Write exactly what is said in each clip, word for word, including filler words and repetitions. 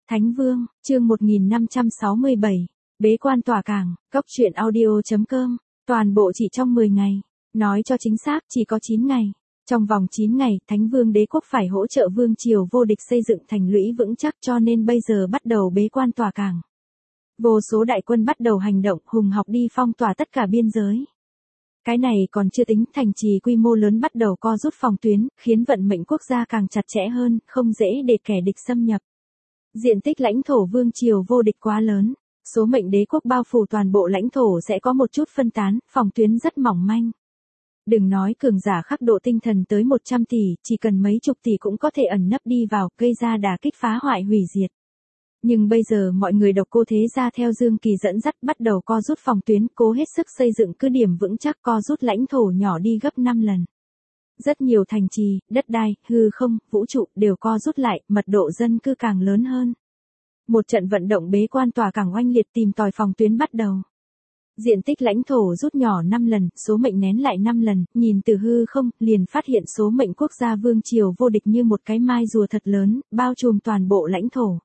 Thánh Vương, chương một nghìn năm trăm sáu mươi bảy, bế quan tỏa cảng, cốc truyện audio.com, toàn bộ chỉ trong mười ngày, nói cho chính xác chỉ có chín ngày. Trong vòng chín ngày, Thánh Vương đế quốc phải hỗ trợ vương triều vô địch xây dựng thành lũy vững chắc, cho nên bây giờ bắt đầu bế quan tỏa cảng. Vô số đại quân bắt đầu hành động, hùng học đi phong tỏa tất cả biên giới. Cái này còn chưa tính thành trì quy mô lớn bắt đầu co rút phòng tuyến, khiến vận mệnh quốc gia càng chặt chẽ hơn, không dễ để kẻ địch xâm nhập. Diện tích lãnh thổ vương triều vô địch quá lớn, số mệnh đế quốc bao phủ toàn bộ lãnh thổ sẽ có một chút phân tán, phòng tuyến rất mỏng manh. Đừng nói cường giả khắc độ tinh thần tới một trăm tỷ, chỉ cần mấy chục tỷ cũng có thể ẩn nấp đi vào, gây ra đả kích phá hoại hủy diệt. Nhưng bây giờ mọi người độc cô thế gia theo Dương Kỳ dẫn dắt bắt đầu co rút phòng tuyến, cố hết sức xây dựng cứ điểm vững chắc, co rút lãnh thổ nhỏ đi gấp năm lần. Rất nhiều thành trì, đất đai, hư không, vũ trụ đều co rút lại, mật độ dân cư càng lớn hơn. Một trận vận động bế quan tỏa cảng oanh liệt tìm tòi phòng tuyến bắt đầu. Diện tích lãnh thổ rút nhỏ năm lần, số mệnh nén lại năm lần, nhìn từ hư không, liền phát hiện số mệnh quốc gia vương triều vô địch như một cái mai rùa thật lớn, bao trùm toàn bộ lãnh thổ.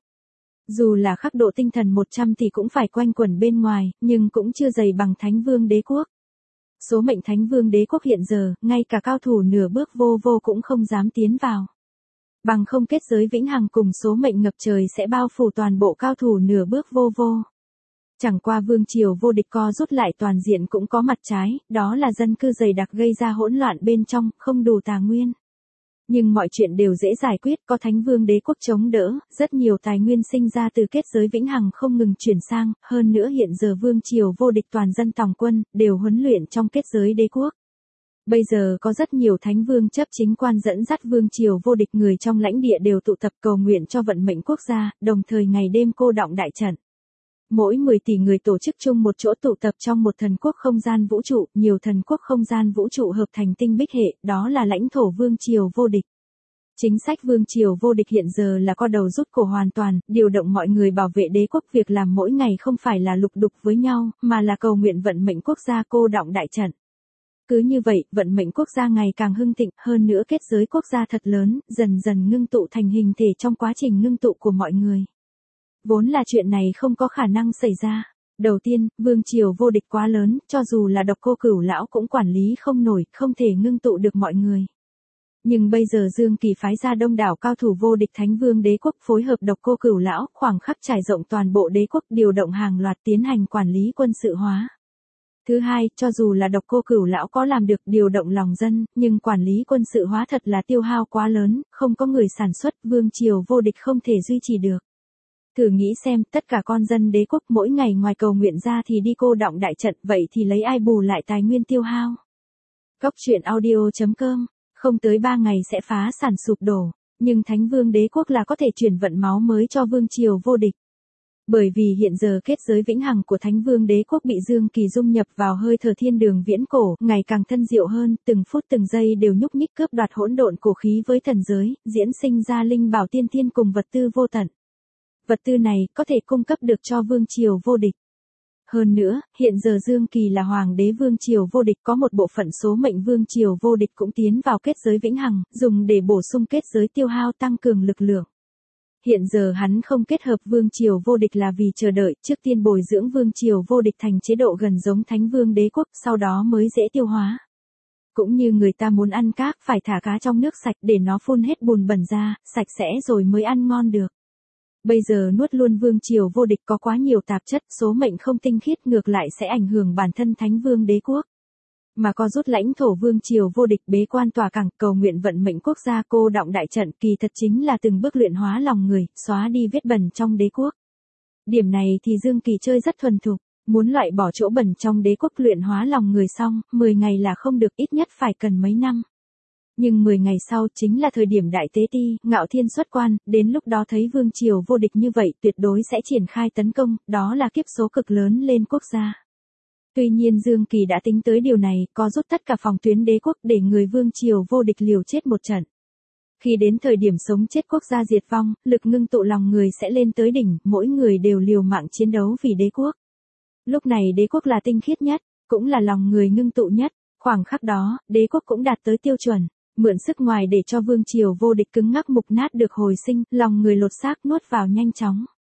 Dù là khắc độ tinh thần một trăm thì cũng phải quanh quẩn bên ngoài, nhưng cũng chưa dày bằng Thánh Vương đế quốc. Số mệnh Thánh Vương đế quốc hiện giờ, ngay cả cao thủ nửa bước vô vô cũng không dám tiến vào. Bằng không kết giới vĩnh hằng cùng số mệnh ngập trời sẽ bao phủ toàn bộ cao thủ nửa bước vô vô. Chẳng qua vương triều vô địch co rút lại toàn diện cũng có mặt trái, đó là dân cư dày đặc gây ra hỗn loạn bên trong, không đủ tài nguyên. Nhưng mọi chuyện đều dễ giải quyết, có Thánh Vương đế quốc chống đỡ, rất nhiều tài nguyên sinh ra từ kết giới vĩnh hằng không ngừng chuyển sang, hơn nữa hiện giờ vương triều vô địch toàn dân tòng quân, đều huấn luyện trong kết giới đế quốc. Bây giờ có rất nhiều Thánh Vương chấp chính quan dẫn dắt vương triều vô địch, người trong lãnh địa đều tụ tập cầu nguyện cho vận mệnh quốc gia, đồng thời ngày đêm cô đọng đại trận. Mỗi mười tỷ người tổ chức chung một chỗ tụ tập trong một thần quốc không gian vũ trụ, nhiều thần quốc không gian vũ trụ hợp thành tinh bích hệ, đó là lãnh thổ vương triều vô địch. Chính sách vương triều vô địch hiện giờ là co đầu rút cổ hoàn toàn, điều động mọi người bảo vệ đế quốc, việc làm mỗi ngày không phải là lục đục với nhau, mà là cầu nguyện vận mệnh quốc gia cô đọng đại trận. Cứ như vậy, vận mệnh quốc gia ngày càng hưng thịnh, hơn nữa kết giới quốc gia thật lớn, dần dần ngưng tụ thành hình thể trong quá trình ngưng tụ của mọi người. Vốn là chuyện này không có khả năng xảy ra. Đầu tiên, vương triều vô địch quá lớn, cho dù là độc cô cửu lão cũng quản lý không nổi, không thể ngưng tụ được mọi người. Nhưng bây giờ Dương Kỳ phái ra đông đảo cao thủ vô địch Thánh Vương đế quốc phối hợp độc cô cửu lão, khoảng khắc trải rộng toàn bộ đế quốc, điều động hàng loạt tiến hành quản lý quân sự hóa. Thứ hai, cho dù là độc cô cửu lão có làm được điều động lòng dân, nhưng quản lý quân sự hóa thật là tiêu hao quá lớn, không có người sản xuất, vương triều vô địch không thể duy trì được. Thử nghĩ xem, tất cả con dân đế quốc mỗi ngày ngoài cầu nguyện ra thì đi cô đọng đại trận, vậy thì lấy ai bù lại tài nguyên tiêu hao? Cốc truyện audio.com, không tới ba ngày sẽ phá sản sụp đổ, nhưng Thánh Vương đế quốc là có thể chuyển vận máu mới cho vương triều vô địch. Bởi vì hiện giờ kết giới vĩnh hằng của Thánh Vương đế quốc bị Dương Kỳ dung nhập vào hơi thở thiên đường viễn cổ, ngày càng thân diệu hơn, từng phút từng giây đều nhúc nhích cướp đoạt hỗn độn cổ khí với thần giới, diễn sinh ra linh bảo tiên thiên cùng vật tư vô tận. Vật tư này có thể cung cấp được cho vương triều vô địch. Hơn nữa, hiện giờ Dương Kỳ là hoàng đế vương triều vô địch, có một bộ phận số mệnh vương triều vô địch cũng tiến vào kết giới vĩnh hằng, dùng để bổ sung kết giới tiêu hao tăng cường lực lượng. Hiện giờ hắn không kết hợp vương triều vô địch là vì chờ đợi, trước tiên bồi dưỡng vương triều vô địch thành chế độ gần giống Thánh Vương đế quốc, sau đó mới dễ tiêu hóa. Cũng như người ta muốn ăn cá, phải thả cá trong nước sạch để nó phun hết bùn bẩn ra, sạch sẽ rồi mới ăn ngon được. Bây giờ nuốt luôn vương triều vô địch có quá nhiều tạp chất, số mệnh không tinh khiết, ngược lại sẽ ảnh hưởng bản thân Thánh Vương đế quốc. Mà co rút lãnh thổ vương triều vô địch bế quan tỏa cảng, cầu nguyện vận mệnh quốc gia cô đọng đại trận, kỳ thật chính là từng bước luyện hóa lòng người, xóa đi vết bẩn trong đế quốc. Điểm này thì Dương Kỳ chơi rất thuần thục, muốn loại bỏ chỗ bẩn trong đế quốc, luyện hóa lòng người xong, mười ngày là không được, ít nhất phải cần mấy năm. Nhưng mười ngày sau chính là thời điểm đại tế ti, Ngạo Thiên xuất quan, đến lúc đó thấy vương triều vô địch như vậy tuyệt đối sẽ triển khai tấn công, đó là kiếp số cực lớn lên quốc gia. Tuy nhiên Dương Kỳ đã tính tới điều này, có rút tất cả phòng tuyến đế quốc để người vương triều vô địch liều chết một trận. Khi đến thời điểm sống chết quốc gia diệt vong, lực ngưng tụ lòng người sẽ lên tới đỉnh, mỗi người đều liều mạng chiến đấu vì đế quốc. Lúc này đế quốc là tinh khiết nhất, cũng là lòng người ngưng tụ nhất, khoảng khắc đó, đế quốc cũng đạt tới tiêu chuẩn. Mượn sức ngoài để cho vương triều vô địch cứng ngắc mục nát được hồi sinh, lòng người lột xác nuốt vào nhanh chóng.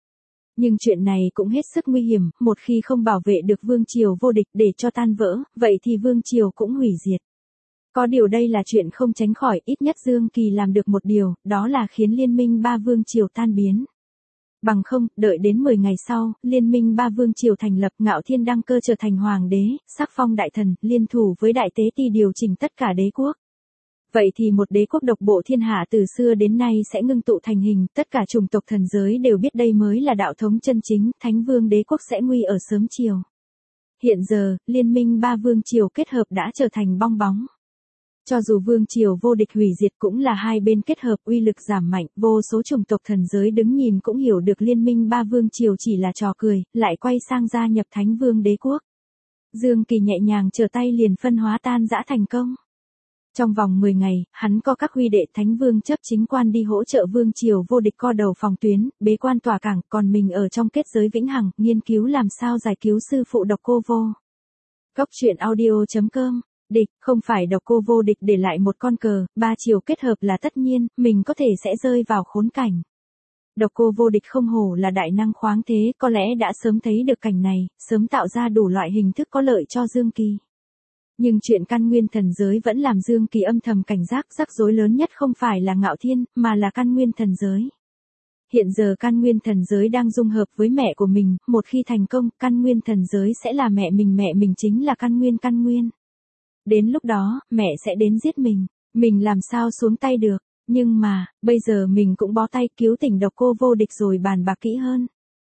Nhưng chuyện này cũng hết sức nguy hiểm, một khi không bảo vệ được vương triều vô địch để cho tan vỡ, vậy thì vương triều cũng hủy diệt. Có điều đây là chuyện không tránh khỏi, ít nhất Dương Kỳ làm được một điều, đó là khiến liên minh ba vương triều tan biến. Bằng không, đợi đến mười ngày sau, liên minh ba vương triều thành lập, Ngạo Thiên đăng cơ trở thành hoàng đế, sắc phong đại thần, liên thủ với đại tế ti điều chỉnh tất cả đế quốc. Vậy thì một đế quốc độc bộ thiên hạ từ xưa đến nay sẽ ngưng tụ thành hình, tất cả chủng tộc thần giới đều biết đây mới là đạo thống chân chính, Thánh Vương đế quốc sẽ nguy ở sớm chiều. Hiện giờ, liên minh ba vương triều kết hợp đã trở thành bong bóng. Cho dù vương triều vô địch hủy diệt cũng là hai bên kết hợp, uy lực giảm mạnh, vô số chủng tộc thần giới đứng nhìn cũng hiểu được liên minh ba vương triều chỉ là trò cười, lại quay sang gia nhập Thánh Vương đế quốc. Dương Kỳ nhẹ nhàng trở tay liền phân hóa tan rã thành công. Trong vòng mười ngày, hắn có các huy đệ Thánh Vương chấp chính quan đi hỗ trợ vương triều vô địch co đầu phòng tuyến, bế quan tỏa cảng, còn mình ở trong kết giới vĩnh hằng, nghiên cứu làm sao giải cứu sư phụ độc cô vô. Cốc truyện audio chấm com. Địch, không phải độc cô vô địch để lại một con cờ, ba chiều kết hợp là tất nhiên, mình có thể sẽ rơi vào khốn cảnh. Độc cô vô địch không hổ là đại năng khoáng thế, có lẽ đã sớm thấy được cảnh này, sớm tạo ra đủ loại hình thức có lợi cho Dương Kỳ. Nhưng chuyện căn nguyên thần giới vẫn làm Dương Kỳ âm thầm cảnh giác, rắc rối lớn nhất không phải là Ngạo Thiên, mà là căn nguyên thần giới. Hiện giờ căn nguyên thần giới đang dung hợp với mẹ của mình, một khi thành công, căn nguyên thần giới sẽ là mẹ mình, mẹ mình chính là căn nguyên căn nguyên. Đến lúc đó, mẹ sẽ đến giết mình, mình làm sao xuống tay được, nhưng mà, bây giờ mình cũng bó tay cứu tỉnh độc cô vô địch rồi bàn bạc kỹ hơn.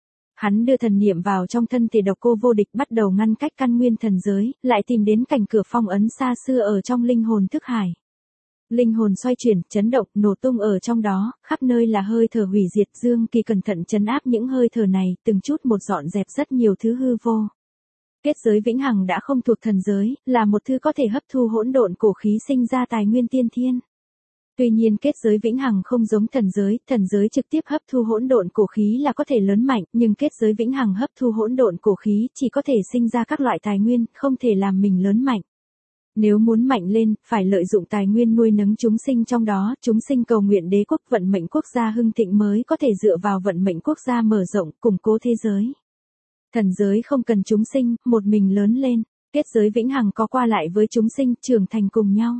Hắn đưa thần niệm vào trong thân thể độc cô vô địch bắt đầu ngăn cách căn nguyên thần giới, lại tìm đến cảnh cửa phong ấn xa xưa ở trong linh hồn thức hải. Linh hồn xoay chuyển, chấn động, nổ tung ở trong đó, khắp nơi là hơi thở hủy diệt. Dương Kỳ cẩn thận trấn áp những hơi thở này, từng chút một dọn dẹp rất nhiều thứ hư vô. Kết giới vĩnh hằng đã không thuộc thần giới, là một thứ có thể hấp thu hỗn độn cổ khí sinh ra tài nguyên tiên thiên. Tuy nhiên kết giới vĩnh hằng không giống thần giới, thần giới trực tiếp hấp thu hỗn độn cổ khí là có thể lớn mạnh, nhưng kết giới vĩnh hằng hấp thu hỗn độn cổ khí chỉ có thể sinh ra các loại tài nguyên, không thể làm mình lớn mạnh. Nếu muốn mạnh lên, phải lợi dụng tài nguyên nuôi nấng chúng sinh trong đó, chúng sinh cầu nguyện đế quốc vận mệnh quốc gia hưng thịnh mới có thể dựa vào vận mệnh quốc gia mở rộng, củng cố thế giới. Thần giới không cần chúng sinh, một mình lớn lên, kết giới vĩnh hằng có qua lại với chúng sinh, trưởng thành cùng nhau.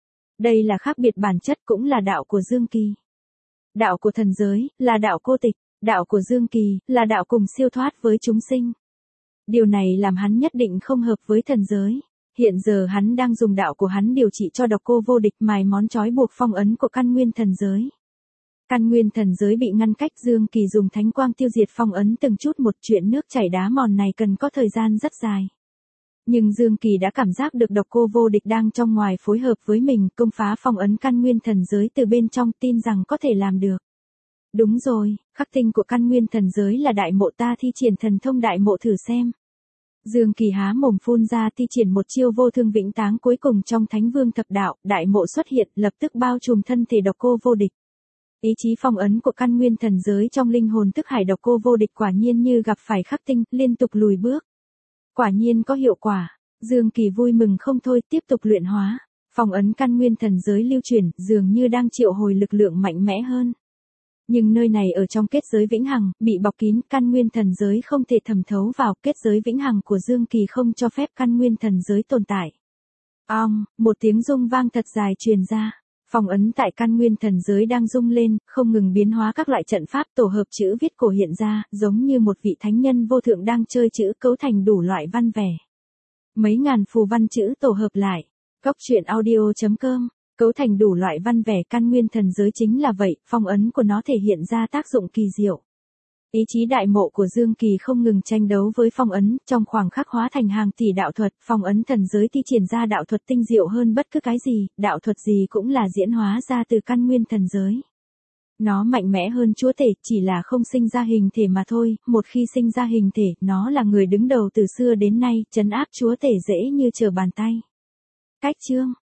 Đây là khác biệt bản chất cũng là đạo của Dương Kỳ. Đạo của thần giới, là đạo cô tịch, đạo của Dương Kỳ, là đạo cùng siêu thoát với chúng sinh. Điều này làm hắn nhất định không hợp với thần giới. Hiện giờ hắn đang dùng đạo của hắn điều trị cho độc cô vô địch, mài món trói buộc phong ấn của căn nguyên thần giới. Căn nguyên thần giới bị ngăn cách, Dương Kỳ dùng thánh quang tiêu diệt phong ấn từng chút một, chuyện nước chảy đá mòn này cần có thời gian rất dài. Nhưng Dương Kỳ đã cảm giác được độc cô vô địch đang trong ngoài phối hợp với mình, công phá phong ấn căn nguyên thần giới từ bên trong, tin rằng có thể làm được. Đúng rồi, khắc tinh của căn nguyên thần giới là đại mộ, ta thi triển thần thông đại mộ thử xem. Dương Kỳ há mồm phun ra thi triển một chiêu vô thương vĩnh táng cuối cùng trong Thánh Vương thập đạo, đại mộ xuất hiện, lập tức bao trùm thân thể độc cô vô địch. Ý chí phong ấn của căn nguyên thần giới trong linh hồn thức hải độc cô vô địch quả nhiên như gặp phải khắc tinh, liên tục lùi bước. Quả nhiên có hiệu quả, Dương Kỳ vui mừng không thôi, tiếp tục luyện hóa. Phong ấn căn nguyên thần giới lưu chuyển, dường như đang triệu hồi lực lượng mạnh mẽ hơn. Nhưng nơi này ở trong kết giới vĩnh hằng, bị bọc kín, căn nguyên thần giới không thể thẩm thấu vào, kết giới vĩnh hằng của Dương Kỳ không cho phép căn nguyên thần giới tồn tại. Ong, một tiếng rung vang thật dài truyền ra. Phong ấn tại căn nguyên thần giới đang rung lên, không ngừng biến hóa các loại trận pháp, tổ hợp chữ viết cổ hiện ra, giống như một vị thánh nhân vô thượng đang chơi chữ, cấu thành đủ loại văn vẻ. Mấy ngàn phù văn chữ tổ hợp lại. Cốc truyện audio chấm com, cấu thành đủ loại văn vẻ, căn nguyên thần giới chính là vậy, phong ấn của nó thể hiện ra tác dụng kỳ diệu. Ý chí đại mộ của Dương Kỳ không ngừng tranh đấu với phong ấn, trong khoảng khắc hóa thành hàng tỷ đạo thuật, phong ấn thần giới thi triển ra đạo thuật tinh diệu hơn bất cứ cái gì, đạo thuật gì cũng là diễn hóa ra từ căn nguyên thần giới. Nó mạnh mẽ hơn chúa tể, chỉ là không sinh ra hình thể mà thôi, một khi sinh ra hình thể, nó là người đứng đầu từ xưa đến nay, trấn áp chúa tể dễ như trở bàn tay. Cách chương